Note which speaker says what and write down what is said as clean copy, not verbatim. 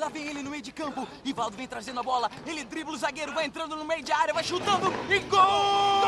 Speaker 1: Lá vem ele no meio de campo. Rivaldo vem trazendo a bola. Ele dribla o zagueiro, vai entrando no meio de área, vai chutando e gol!